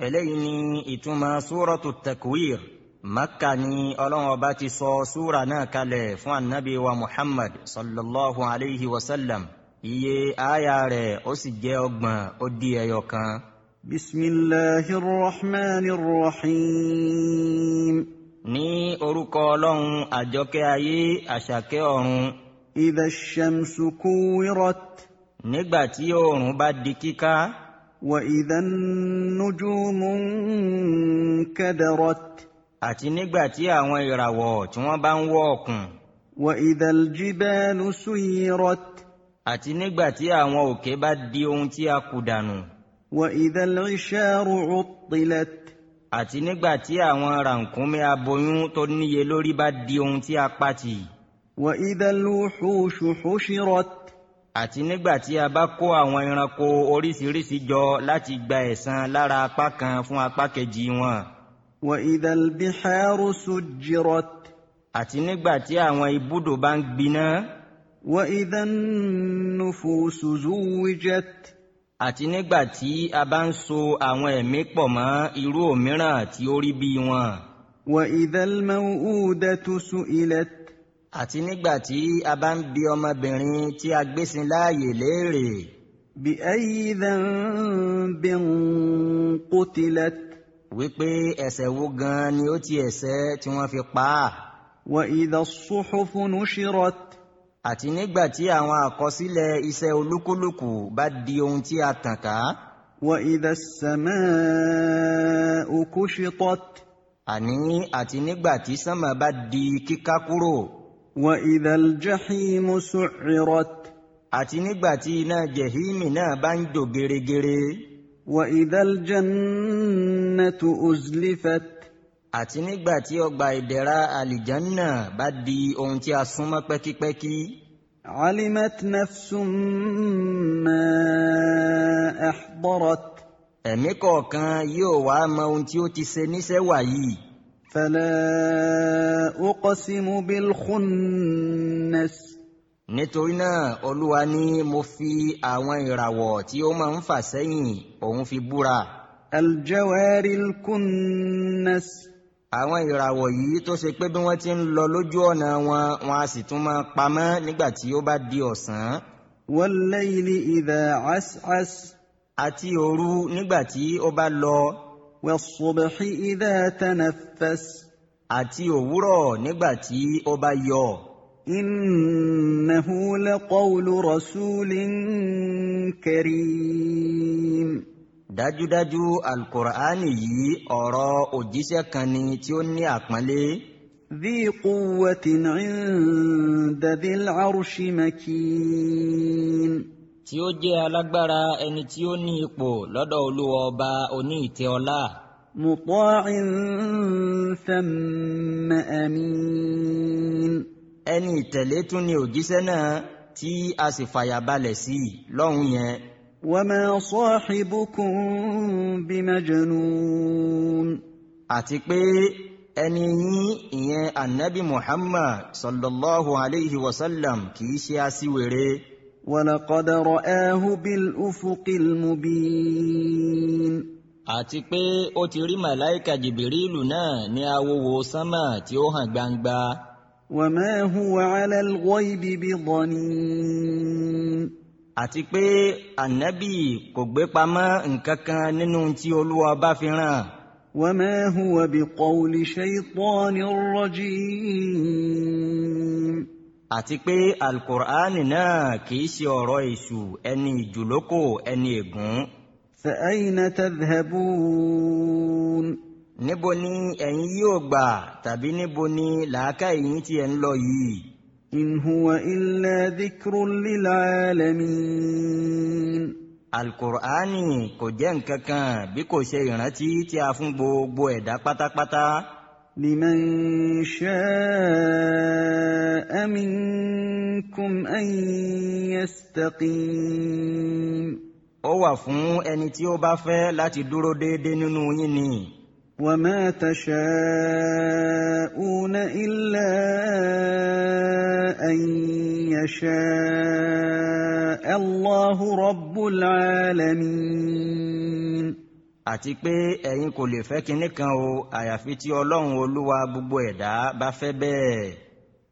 eléyìí ni ìtumọ̀ súratu takwir. Makka ni Ọlọ́run Ọba ti sọ súra náà kalẹ̀ fún annabi wa Muhammad sallallahu alayhi wa sallam. Iye aya rẹ̀ ó sì jẹ́ 30 ó dín ẹyọ kan. Bismillahir Rahmanir Rahim. Ní orúkọ Ọlọ́run àjọkẹ́ ayé àṣàkẹ́ ọ̀run. Idha ash-shamsu kuwirat. Nígbà tí oòrùn bá di kíká. Wa idha an-nujumu kadarat. Àti nígbà tí àwọn ìràwọ̀ tí wọ́n bá ń wọ́ ọ̀kùn. Wa idha al-jibalu suyirat. Àti nígbà tí àwọn òkè bá di ohun tí a kù dànù. Wa idha al-isharu uttilat. Àti nígbà tí àwọn ràkúnmí aboyún tó níye lórí bá di ohun tí a pàtì. Wa idha al-wuhushu hushirat. Àti nígbà tí a bá kó àwọn ẹranko oríṣiríṣi jọ láti gba ẹ̀san lára apá kan fún apá kejì wọn. Wa idha al-biharu sujjirat. Àti nígbà tí àwọn ibùdó bá ń gbiná. Wa idha an-nufusu zuwijat. Àti nígbà tí a bá ń so àwọn ẹ̀mí pọ̀ mọ́ irú òmíràn tí ó rí bí wọn. Wa idha al-maw'udatu su'ilat. Àti nígbà tí a bá ń bi ọmọbìnrin tí a gbésin láàyè léèrè. Bi ayyi dhanbin qutilat. Wípé ẹ̀ṣẹ̀ wo gan ni ó ti ẹ̀ṣẹ̀ tí wọ́n fi pa á. Wa idha as-suhufu nushirat. Àti nígbà tí àwọn àkọsílẹ̀ iṣẹ́ olúkúlùkù bá di ohun tí a tàn ká. Wa idha as-sama'u kushitat. Àti nígbà tí sánmà bá di kíká kúrò. Wa idha al-jahimu su'irat. Àti nígbà tí iná jẹ̀hímì náà bá ń jò gèrègèrè. Wa idha al-jannatu uzlifat. Àti nígbà tí ọgbà ìdẹ̀ra àlìjánà bá di ohun tí a súnmọ́ pẹ́kípẹ́kí. Alimat nafsum ma ahdarat. Ẹ̀mí kọ̀ọ̀kan yóò wá mọ ohun tí ó ti ṣe níṣẹ́ wàyí. Fala uqsimu bil khunnas. Nítorí náà Olúwa ní mo fi àwọn ìràwọ̀ tí ó máa ń fà sẹ́yìn òun fi búra. Al-jawaril kunnas. Àwọn ìràwọ̀ yìí tó ṣe pé bí wọ́n ti ń lọ lójú ọ̀nà wọn a sì tún máa pamọ́ nígbà tí ó bá di ọ̀sán. Wal-layli idha as'as. Àti òru nígbà tí ó bá lọ. Was-subhi idha tanaffas. Àti òwúrọ̀ nígbà tí ó bá yọ. Innahu laqawlu rasulin karim. Dájúdájú Al-Qur'ani yìí ọ̀rọ̀ òjíṣẹ́ kan ni tí ó ní àpọ́nlé. Dhi quwwatin 'inda dhil 'arshi makin. Tí ó jẹ́ alágbára ẹni tí ó ní ipò lọ́dọ̀ Olúwa ọba oní ìtẹ́ ọlá. Muta'in thumma amin. Ẹni ìtẹ̀lé tún ni òjíṣẹ́ náà tí a sì fàyàbalẹ̀ sí lọ́hùn yẹn. Wama sahibukum bimajnun. Àti pé ẹni yín ìyẹn Annabi Muhammad sallallahu alayhi wa sallam kìí ṣe aṣiwèrè. Walaqad ra'ahu bil ufuqil mubin. Àti pé ó ti rí màláíkà Jìbìrìlù náà ní awòwò sánmà tí ó hàn gbangba. Wama huwa 'ala al-ghaybi bidanin. Àti pé Ànábì kò gbé pamọ́ nǹkan kan nínú tí Olúwa bá fi rán. Wama huwa biqawli shaytanir rajim. Àti pé Al-Qur'ani náà kìí ṣe ọ̀rọ̀ èṣù ẹni ìjùlókò ẹni ègún. Fa ayna tadhhabun. Níbo ni ẹ̀yin yóò gbà tàbí níbo ni làákàyè yín tí ẹ̀ ń lọ yìí? In huwa illa dhikrun lil alamin. Al-Qur'ani kò jẹ́ nǹkan kan bí kò ṣe ìrántí tí a fún gbogbo ẹ̀dá pátápátá. Liman sha'a minkum an yastaqim. Ó wà fún ẹni tí ó bá fẹ́ láti dúró déédéé nínú yín ni. وما تشاءون إلا أن يشاء الله رب العالمين. àti pé ẹ̀yin kò lè fẹ́ kinní kan o àyàfi tí Ọlọ́run Olúwa gbogbo ẹ̀dá bá fẹ́ bẹ́ẹ̀.